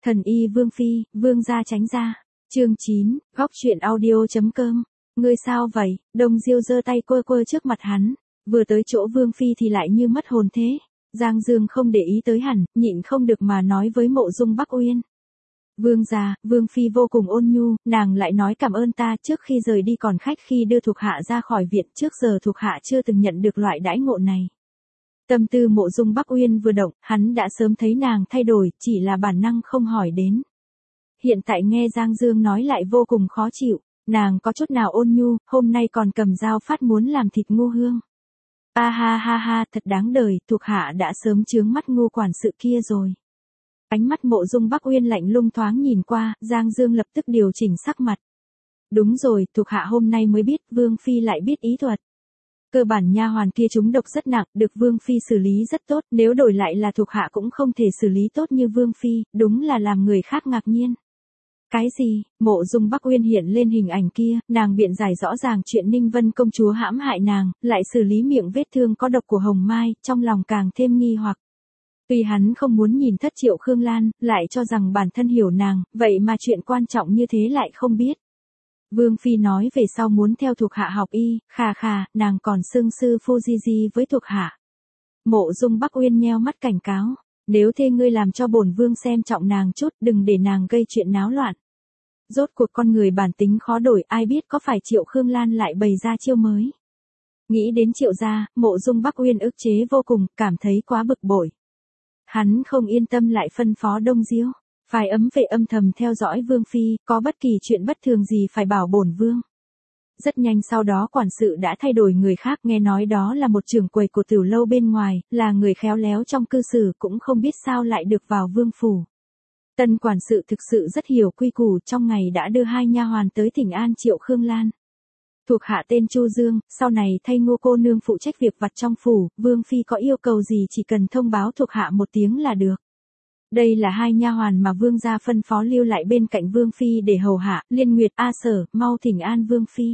Thần y Vương Phi, Vương gia tránh ra. Chương 9, góc truyện audio.com. Ngươi sao vậy? Đông Diêu giơ tay quơ quơ trước mặt hắn, vừa tới chỗ Vương Phi thì lại như mất hồn thế. Giang Dương không để ý tới hẳn, nhịn không được mà nói với Mộ Dung Bắc Uyên. Vương gia, Vương Phi vô cùng ôn nhu, nàng lại nói cảm ơn ta trước khi rời đi còn khách khi đưa thuộc hạ ra khỏi viện, trước giờ thuộc hạ chưa từng nhận được loại đãi ngộ này. Tâm tư Mộ Dung Bắc Uyên vừa động, hắn đã sớm thấy nàng thay đổi, chỉ là bản năng không hỏi đến. Hiện tại nghe Giang Dương nói lại vô cùng khó chịu, nàng có chút nào ôn nhu, hôm nay còn cầm dao phát muốn làm thịt Ngô Hương. Ha ha ha, thật đáng đời, thuộc hạ đã sớm chướng mắt Ngô quản sự kia rồi. Ánh mắt Mộ Dung Bắc Uyên lạnh lùng thoáng nhìn qua, Giang Dương lập tức điều chỉnh sắc mặt. Đúng rồi, thuộc hạ hôm nay mới biết Vương Phi lại biết ý thuật. Cơ bản nha hoàn kia trúng độc rất nặng, được Vương Phi xử lý rất tốt, nếu đổi lại là thuộc hạ cũng không thể xử lý tốt như Vương Phi, đúng là làm người khác ngạc nhiên. Cái gì? Mộ Dung Bắc Uyên hiện lên hình ảnh kia, nàng biện giải rõ ràng chuyện Ninh Vân công chúa hãm hại nàng, lại xử lý miệng vết thương có độc của Hồng Mai, trong lòng càng thêm nghi hoặc. Tuy hắn không muốn nhìn thất Triệu Khương Lan, lại cho rằng bản thân hiểu nàng, vậy mà chuyện quan trọng như thế lại không biết. Vương Phi nói về sau muốn theo thuộc hạ học y, khà, nàng còn xưng sư phu di với thuộc hạ. Mộ Dung Bắc Uyên nheo mắt cảnh cáo, nếu thế ngươi làm cho bổn vương xem trọng nàng chút, đừng để nàng gây chuyện náo loạn. Rốt cuộc con người bản tính khó đổi, ai biết có phải Triệu Khương Lan lại bày ra chiêu mới. Nghĩ đến Triệu gia, Mộ Dung Bắc Uyên ức chế vô cùng, cảm thấy quá bực bội. Hắn không yên tâm lại phân phó Đông Diêu, phải ấm vệ âm thầm theo dõi Vương Phi, có bất kỳ chuyện bất thường gì phải bảo bổn vương. Rất nhanh sau đó quản sự đã thay đổi người khác, nghe nói đó là một trưởng quầy của tiểu lâu bên ngoài, là người khéo léo trong cư xử, cũng không biết sao lại được vào vương phủ. Tân quản sự thực sự rất hiểu quy củ, trong ngày đã đưa 2 nha hoàn tới thỉnh an Triệu Khương Lan. Thuộc hạ tên Chu Dương, sau này thay Ngô cô nương phụ trách việc vặt trong phủ, Vương Phi có yêu cầu gì chỉ cần thông báo thuộc hạ một tiếng là được. Đây là 2 nha hoàn mà Vương gia phân phó lưu lại bên cạnh Vương Phi để hầu hạ, Liên Nguyệt, A Sở, mau thỉnh an Vương Phi.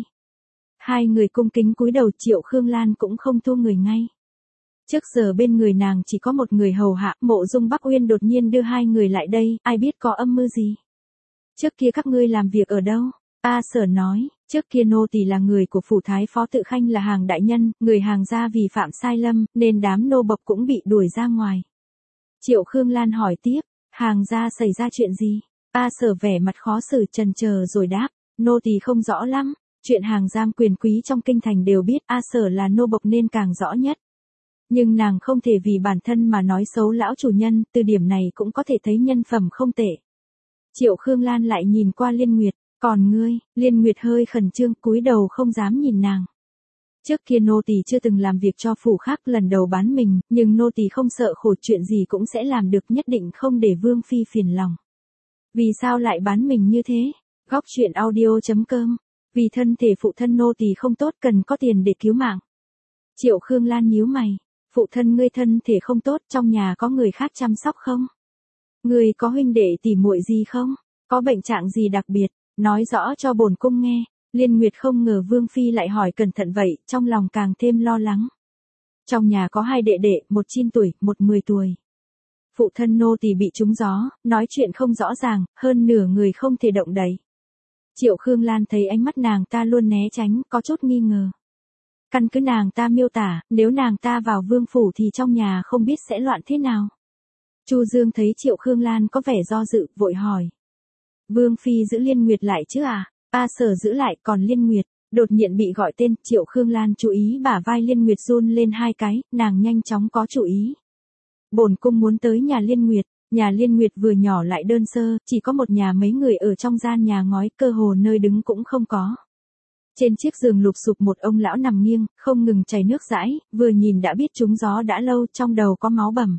2 người cung kính cúi đầu, Triệu Khương Lan cũng không thua người ngay. Trước giờ bên người nàng chỉ có một người hầu hạ, Mộ Dung Bắc Uyên đột nhiên đưa 2 người lại đây, ai biết có âm mưu gì. Trước kia các ngươi làm việc ở đâu? A Sở nói, trước kia nô tỳ là người của phủ thái phó Tự Khanh là Hàng đại nhân, người Hàng gia vì phạm sai lầm, nên đám nô bộc cũng bị đuổi ra ngoài. Triệu Khương Lan hỏi tiếp, Hàng gia xảy ra chuyện gì? A Sở vẻ mặt khó xử chần chờ rồi đáp, nô tỳ không rõ lắm, chuyện Hàng giam quyền quý trong kinh thành đều biết, A Sở là nô bộc nên càng rõ nhất. Nhưng nàng không thể vì bản thân mà nói xấu lão chủ nhân, từ điểm này cũng có thể thấy nhân phẩm không tệ. Triệu Khương Lan lại nhìn qua Liên Nguyệt, còn ngươi? Liên Nguyệt hơi khẩn trương, cúi đầu không dám nhìn nàng. Trước kia nô tỳ chưa từng làm việc cho phủ khác, lần đầu bán mình, nhưng nô tỳ không sợ khổ, chuyện gì cũng sẽ làm được, nhất định không để Vương Phi phiền lòng. Vì sao lại bán mình như thế? Góc truyện audio.com. Vì thân thể phụ thân nô tỳ không tốt, cần có tiền để cứu mạng. Triệu Khương Lan nhíu mày, phụ thân ngươi thân thể không tốt, trong nhà có người khác chăm sóc không? Ngươi có huynh đệ tỷ muội gì không? Có bệnh trạng gì đặc biệt? Nói rõ cho bổn cung nghe. Liên Nguyệt không ngờ Vương Phi lại hỏi cẩn thận vậy, trong lòng càng thêm lo lắng. Trong nhà có 2 đệ đệ, một 9 tuổi, một 10 tuổi. Phụ thân nô tỳ bị trúng gió, nói chuyện không rõ ràng, hơn nửa người không thể động đậy. Triệu Khương Lan thấy ánh mắt nàng ta luôn né tránh, có chút nghi ngờ. Căn cứ nàng ta miêu tả, nếu nàng ta vào vương phủ thì trong nhà không biết sẽ loạn thế nào. Chu Dương thấy Triệu Khương Lan có vẻ do dự, vội hỏi. Vương Phi giữ Liên Nguyệt lại chứ à? A Sở giữ lại, còn Liên Nguyệt, đột nhiên bị gọi tên, Triệu Khương Lan chú ý bả vai Liên Nguyệt run lên 2 cái, nàng nhanh chóng có chủ ý. Bổn cung muốn tới nhà Liên Nguyệt vừa nhỏ lại đơn sơ, chỉ có một nhà mấy người ở trong gian nhà ngói, cơ hồ nơi đứng cũng không có. Trên chiếc giường lụp xụp một ông lão nằm nghiêng, không ngừng chảy nước dãi, vừa nhìn đã biết trúng gió đã lâu, trong đầu có máu bầm.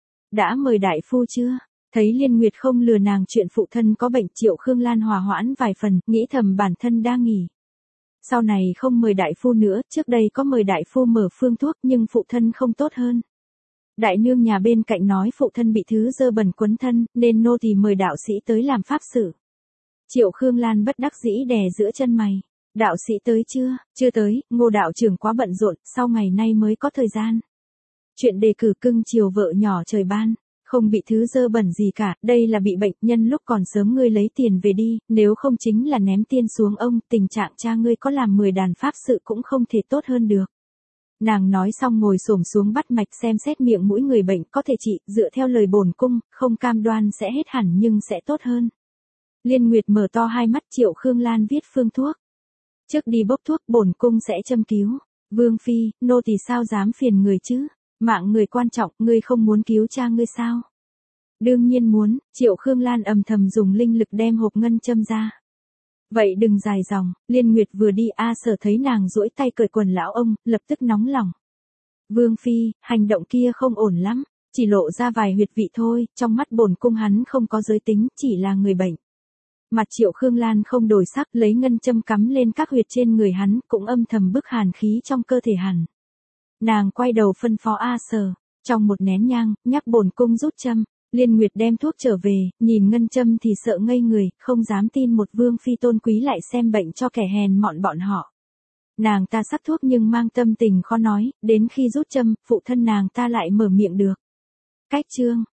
Đã mời đại phu chưa? Thấy Liên Nguyệt không lừa nàng chuyện phụ thân có bệnh, Triệu Khương Lan hòa hoãn vài phần, nghĩ thầm bản thân đang nghỉ. Sau này không mời đại phu nữa, trước đây có mời đại phu mở phương thuốc nhưng phụ thân không tốt hơn. Đại nương nhà bên cạnh nói phụ thân bị thứ dơ bẩn quấn thân, nên nô tỳ mời đạo sĩ tới làm pháp sự. Triệu Khương Lan bất đắc dĩ đè giữa chân mày. Đạo sĩ tới chưa? Chưa tới, Ngô đạo trưởng quá bận rộn, sau ngày nay mới có thời gian. Chuyện đề cử cưng chiều vợ nhỏ trời ban. Không bị thứ dơ bẩn gì cả, đây là bị bệnh, nhân lúc còn sớm ngươi lấy tiền về đi, nếu không chính là ném tiên xuống ông, tình trạng cha ngươi có làm 10 đàn pháp sự cũng không thể tốt hơn được. Nàng nói xong ngồi xổm xuống bắt mạch xem xét miệng mũi người bệnh có thể trị, dựa theo lời bổn cung, không cam đoan sẽ hết hẳn nhưng sẽ tốt hơn. Liên Nguyệt mở to hai mắt, Triệu Khương Lan viết phương thuốc. Trước đi bốc thuốc, bổn cung sẽ châm cứu. Vương phi, nô tỳ sao dám phiền người chứ? Mạng người quan trọng, ngươi không muốn cứu cha ngươi sao? Đương nhiên muốn, Triệu Khương Lan âm thầm dùng linh lực đem hộp ngân châm ra. Vậy đừng dài dòng, Liên Nguyệt vừa đi Sở thấy nàng duỗi tay cởi quần lão ông, lập tức nóng lòng. Vương phi, hành động kia không ổn lắm, chỉ lộ ra vài huyệt vị thôi, trong mắt bổn cung hắn không có giới tính, chỉ là người bệnh. Mặt Triệu Khương Lan không đổi sắc, lấy ngân châm cắm lên các huyệt trên người hắn, cũng âm thầm bức hàn khí trong cơ thể hắn. Nàng quay đầu phân phó Sở, trong một nén nhang, nhắc bổn cung rút châm. Liên Nguyệt đem thuốc trở về, nhìn ngân châm thì sợ ngây người, không dám tin một vương phi tôn quý lại xem bệnh cho kẻ hèn mọn bọn họ. Nàng ta sắc thuốc nhưng mang tâm tình khó nói, đến khi rút châm, phụ thân nàng ta lại mở miệng được. Cách chương